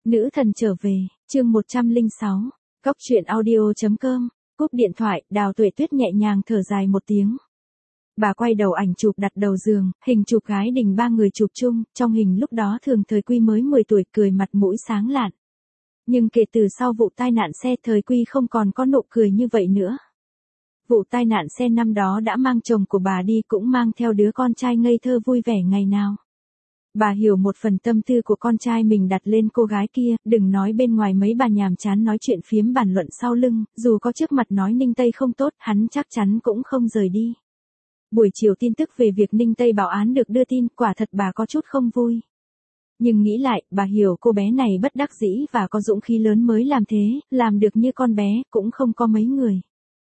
Nữ thần trở về, chương 106. Cóc truyện audio.com. Cúp điện thoại, Đào Tuệ Tuyết nhẹ nhàng thở dài một tiếng. Bà quay đầu ảnh chụp đặt đầu giường, hình chụp gái đình ba người chụp chung, trong hình lúc đó Thường Thời Quy mới 10 tuổi, cười mặt mũi sáng lạn. Nhưng kể từ sau vụ tai nạn xe, Thời Quy không còn có nụ cười như vậy nữa. Vụ tai nạn xe năm đó đã mang chồng của bà đi, cũng mang theo đứa con trai ngây thơ vui vẻ ngày nào. Bà hiểu một phần tâm tư của con trai mình đặt lên cô gái kia, đừng nói bên ngoài mấy bà nhàm chán nói chuyện phiếm bàn luận sau lưng, dù có trước mặt nói Ninh Tây không tốt, hắn chắc chắn cũng không rời đi. Buổi chiều tin tức về việc Ninh Tây báo án được đưa tin, quả thật bà có chút không vui. Nhưng nghĩ lại, bà hiểu cô bé này bất đắc dĩ và có dũng khí lớn mới làm thế, làm được như con bé, cũng không có mấy người.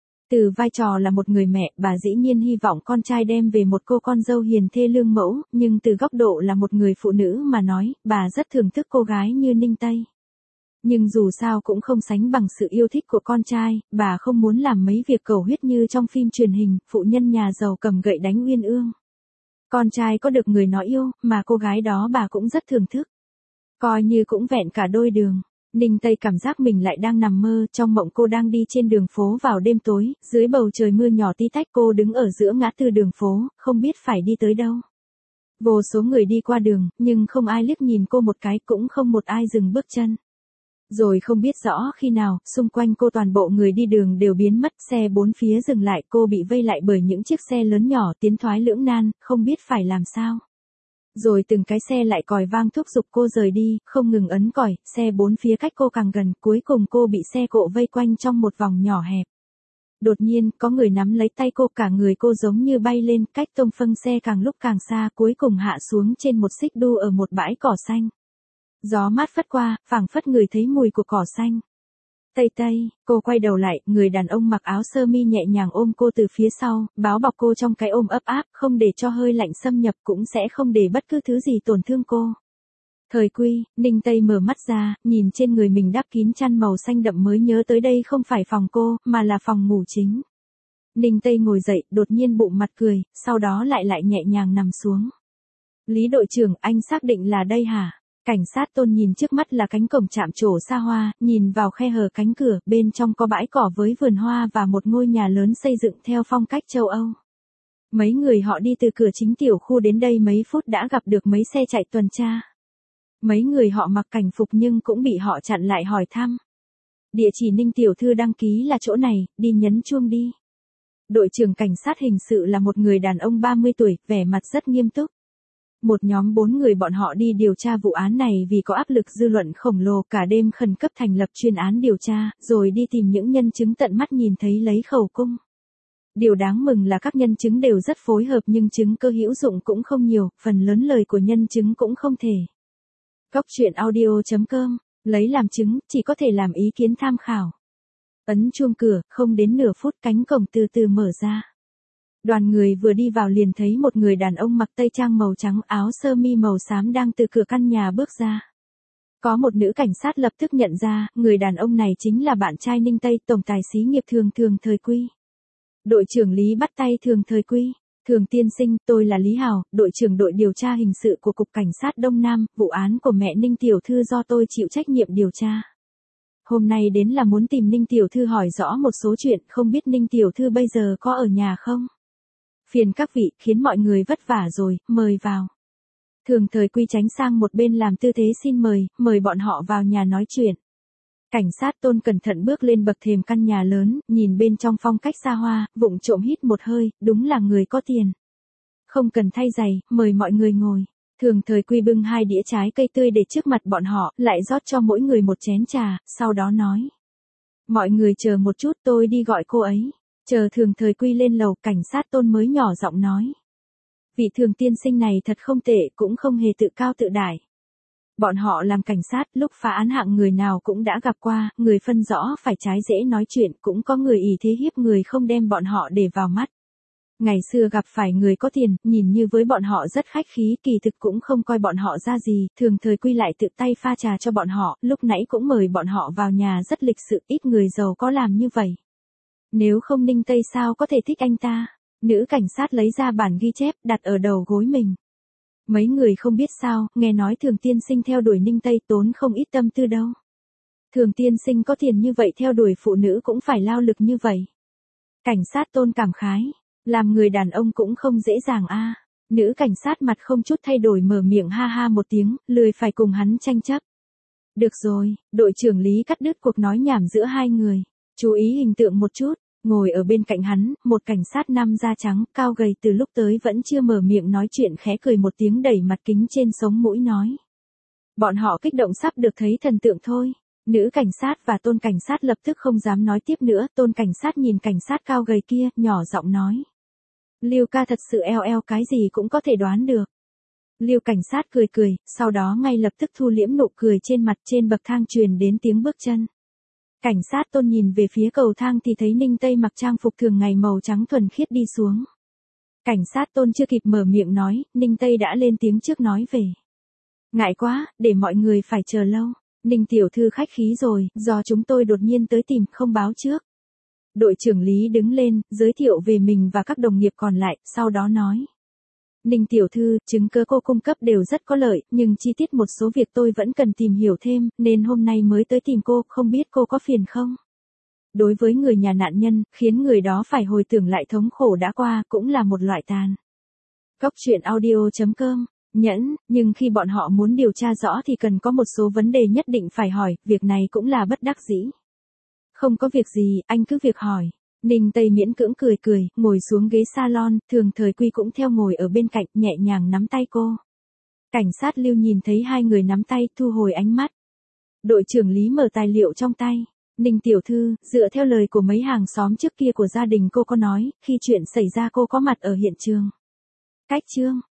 Từ vai trò là một người mẹ, bà dĩ nhiên hy vọng con trai đem về một cô con dâu hiền thê lương mẫu, nhưng từ góc độ là một người phụ nữ mà nói, bà rất thưởng thức cô gái như Ninh Tây. Nhưng dù sao cũng không sánh bằng sự yêu thích của con trai, bà không muốn làm mấy việc cầu huyết như trong phim truyền hình, phụ nhân nhà giàu cầm gậy đánh uyên ương. Con trai có được người nó yêu, mà cô gái đó bà cũng rất thưởng thức. Coi như cũng vẹn cả đôi đường. Ninh Tây cảm giác mình lại đang nằm mơ, trong mộng cô đang đi trên đường phố vào đêm tối, dưới bầu trời mưa nhỏ tí tách, cô đứng ở giữa ngã tư đường phố, không biết phải đi tới đâu. Vô số người đi qua đường, nhưng không ai liếc nhìn cô một cái, cũng không một ai dừng bước chân. Rồi không biết rõ khi nào, xung quanh cô toàn bộ người đi đường đều biến mất, xe bốn phía dừng lại, cô bị vây lại bởi những chiếc xe lớn nhỏ, tiến thoái lưỡng nan, không biết phải làm sao. Rồi từng cái xe lại còi vang thúc giục cô rời đi, không ngừng ấn còi, xe bốn phía cách cô càng gần, cuối cùng cô bị xe cộ vây quanh trong một vòng nhỏ hẹp. Đột nhiên, có người nắm lấy tay cô, cả người cô giống như bay lên, cách tông phanh xe càng lúc càng xa, cuối cùng hạ xuống trên một xích đu ở một bãi cỏ xanh. Gió mát phất qua, phảng phất người thấy mùi của cỏ xanh. Tây Tây, cô quay đầu lại, người đàn ông mặc áo sơ mi nhẹ nhàng ôm cô từ phía sau, báo bọc cô trong cái ôm ấp áp, không để cho hơi lạnh xâm nhập, cũng sẽ không để bất cứ thứ gì tổn thương cô. Thời Quy, Ninh Tây mở mắt ra, nhìn trên người mình đắp kín chăn màu xanh đậm mới nhớ tới đây không phải phòng cô, mà là phòng ngủ chính. Ninh Tây ngồi dậy, đột nhiên bụng mặt cười, sau đó lại nhẹ nhàng nằm xuống. Lý đội trưởng, anh xác định là đây hả? Cảnh sát Tôn nhìn trước mắt là cánh cổng trạm trổ xa hoa, nhìn vào khe hở cánh cửa, bên trong có bãi cỏ với vườn hoa và một ngôi nhà lớn xây dựng theo phong cách châu Âu. Mấy người họ đi từ cửa chính tiểu khu đến đây mấy phút đã gặp được mấy xe chạy tuần tra. Mấy người họ mặc cảnh phục nhưng cũng bị họ chặn lại hỏi thăm. Địa chỉ Ninh tiểu thư đăng ký là chỗ này, đi nhấn chuông đi. Đội trưởng cảnh sát hình sự là một người đàn ông 30 tuổi, vẻ mặt rất nghiêm túc. Một nhóm 4 người bọn họ đi điều tra vụ án này vì có áp lực dư luận khổng lồ, cả đêm khẩn cấp thành lập chuyên án điều tra, rồi đi tìm những nhân chứng tận mắt nhìn thấy lấy khẩu cung. Điều đáng mừng là các nhân chứng đều rất phối hợp nhưng chứng cứ hữu dụng cũng không nhiều, phần lớn lời của nhân chứng cũng không thể. Cóc truyện audio.com, lấy làm chứng, chỉ có thể làm ý kiến tham khảo. Ấn chuông cửa, không đến nửa phút cánh cổng từ từ mở ra. Đoàn người vừa đi vào liền thấy một người đàn ông mặc tây trang màu trắng, áo sơ mi màu xám đang từ cửa căn nhà bước ra. Có một nữ cảnh sát lập tức nhận ra, người đàn ông này chính là bạn trai Ninh Tây, tổng tài xí nghiệp Thường Thời Quy. Đội trưởng Lý bắt tay Thường Thời Quy. Thường tiên sinh, tôi là Lý Hào, đội trưởng đội điều tra hình sự của Cục Cảnh sát Đông Nam, vụ án của mẹ Ninh tiểu thư do tôi chịu trách nhiệm điều tra. Hôm nay đến là muốn tìm Ninh tiểu thư hỏi rõ một số chuyện, không biết Ninh tiểu thư bây giờ có ở nhà không? Phiền các vị, khiến mọi người vất vả rồi, mời vào. Thường Thời Quy tránh sang một bên làm tư thế xin mời bọn họ vào nhà nói chuyện. Cảnh sát Tôn cẩn thận bước lên bậc thềm căn nhà lớn, nhìn bên trong phong cách xa hoa, vụng trộm hít một hơi, đúng là người có tiền. Không cần thay giày, mời mọi người ngồi. Thường Thời Quy bưng 2 đĩa trái cây tươi để trước mặt bọn họ, lại rót cho mỗi người một chén trà, sau đó nói. Mọi người chờ một chút, tôi đi gọi cô ấy. Chờ Thường Thời Quy lên lầu, cảnh sát Tôn mới nhỏ giọng nói. Vị Thường tiên sinh này thật không tệ, cũng không hề tự cao tự đại. Bọn họ làm cảnh sát, lúc phá án hạng người nào cũng đã gặp qua, người phân rõ phải trái dễ nói chuyện, cũng có người ỷ thế hiếp người không đem bọn họ để vào mắt. Ngày xưa gặp phải người có tiền, nhìn như với bọn họ rất khách khí, kỳ thực cũng không coi bọn họ ra gì, Thường Thời Quy lại tự tay pha trà cho bọn họ, lúc nãy cũng mời bọn họ vào nhà rất lịch sự, ít người giàu có làm như vậy. Nếu không Ninh Tây sao có thể thích anh ta? Nữ cảnh sát lấy ra bản ghi chép, đặt ở đầu gối mình. Mấy người không biết sao, nghe nói Thường tiên sinh theo đuổi Ninh Tây tốn không ít tâm tư đâu. Thường tiên sinh có tiền như vậy theo đuổi phụ nữ cũng phải lao lực như vậy. Cảnh sát Tôn cảm khái, làm người đàn ông cũng không dễ dàng a. Nữ cảnh sát mặt không chút thay đổi mở miệng ha ha một tiếng, lười phải cùng hắn tranh chấp. Được rồi, đội trưởng Lý cắt đứt cuộc nói nhảm giữa hai người. Chú ý hình tượng một chút, ngồi ở bên cạnh hắn, một cảnh sát nam da trắng, cao gầy từ lúc tới vẫn chưa mở miệng nói chuyện khẽ cười một tiếng đẩy mặt kính trên sống mũi nói. Bọn họ kích động sắp được thấy thần tượng thôi. Nữ cảnh sát và Tôn cảnh sát lập tức không dám nói tiếp nữa, Tôn cảnh sát nhìn cảnh sát cao gầy kia, nhỏ giọng nói. Lưu ca thật sự eo cái gì cũng có thể đoán được. Lưu cảnh sát cười cười, sau đó ngay lập tức thu liễm nụ cười trên mặt, trên bậc thang truyền đến tiếng bước chân. Cảnh sát Tôn nhìn về phía cầu thang thì thấy Ninh Tây mặc trang phục thường ngày màu trắng thuần khiết đi xuống. Cảnh sát Tôn chưa kịp mở miệng nói, Ninh Tây đã lên tiếng trước nói về. Ngại quá, để mọi người phải chờ lâu. Ninh tiểu thư khách khí rồi, do chúng tôi đột nhiên tới tìm, không báo trước. Đội trưởng Lý đứng lên, giới thiệu về mình và các đồng nghiệp còn lại, sau đó nói. Ninh tiểu thư, chứng cứ cô cung cấp đều rất có lợi, nhưng chi tiết một số việc tôi vẫn cần tìm hiểu thêm, nên hôm nay mới tới tìm cô, không biết cô có phiền không? Đối với người nhà nạn nhân, khiến người đó phải hồi tưởng lại thống khổ đã qua, cũng là một loại tàn. Cốc truyện audio.com Nhẫn, nhưng khi bọn họ muốn điều tra rõ thì cần có một số vấn đề nhất định phải hỏi, việc này cũng là bất đắc dĩ. Không có việc gì, anh cứ việc hỏi. Ninh Tây miễn cưỡng cười cười, ngồi xuống ghế salon, Thường Thời Quy cũng theo ngồi ở bên cạnh, nhẹ nhàng nắm tay cô. Cảnh sát Lưu nhìn thấy hai người nắm tay, thu hồi ánh mắt. Đội trưởng Lý mở tài liệu trong tay. Ninh tiểu thư, dựa theo lời của mấy hàng xóm trước kia của gia đình cô có nói, khi chuyện xảy ra cô có mặt ở hiện trường. Cách chương